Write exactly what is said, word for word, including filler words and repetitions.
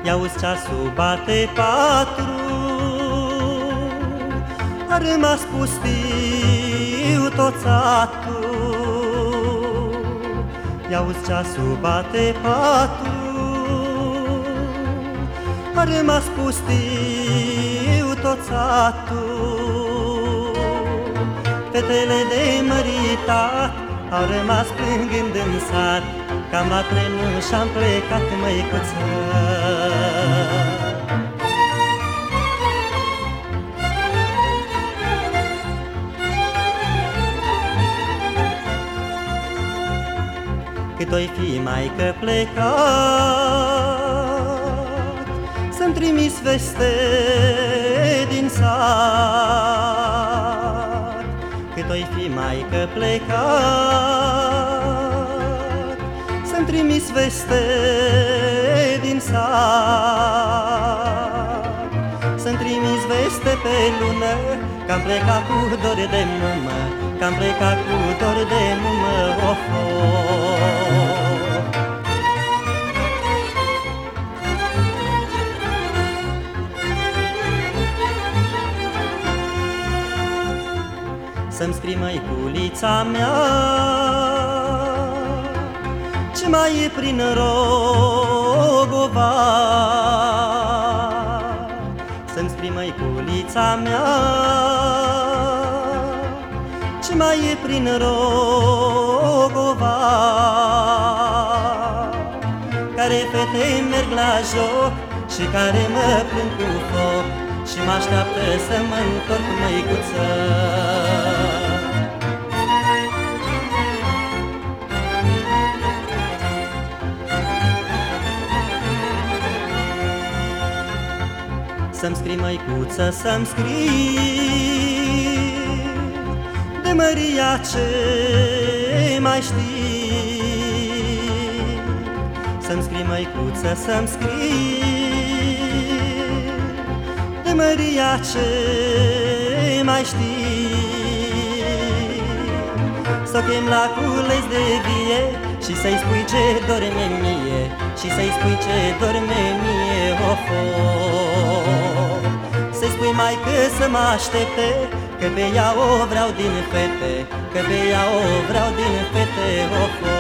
I-auzi ceasul bate patru, a rămas pustiu tot satul. I-auzi ceasul bate patru, a rămas pustiu tot satul. Fetele de măritat au rămas plângând în sat, că-am luat trenul și-am plecat, măicuță. Cât oi fi, maică, plecat, să-mi trimis veste din sat. Cât oi fi, maică, plecat, să-mi trimis veste din sat. Să-mi trimis veste pe lună, că-am plecat cu dor de mumă, că-am plecat cu dor de mumă, of, să-mi scrii, măiculița mea, ce mai e prin Rogova. Să-mi scrii, măiculița mea, ce mai e prin Rogova. Care fete merg la joc și care mă plâng cu foc și mă așteaptă să mă întorc, măicuță. Să-mi scrii, măicuță, să-mi scrii de Măria ce mai știi. Să-mi scrii, măicuță, să-mi scrii de Măria ce mai știi. S-o chem la cules de vie și să-i spui ce dorme mie, și să-i spui ce dorme mie, of, să-i spui, maică, să mă aștepte, că pe ea o vreau din fete, că pe ea o vreau din fete, of.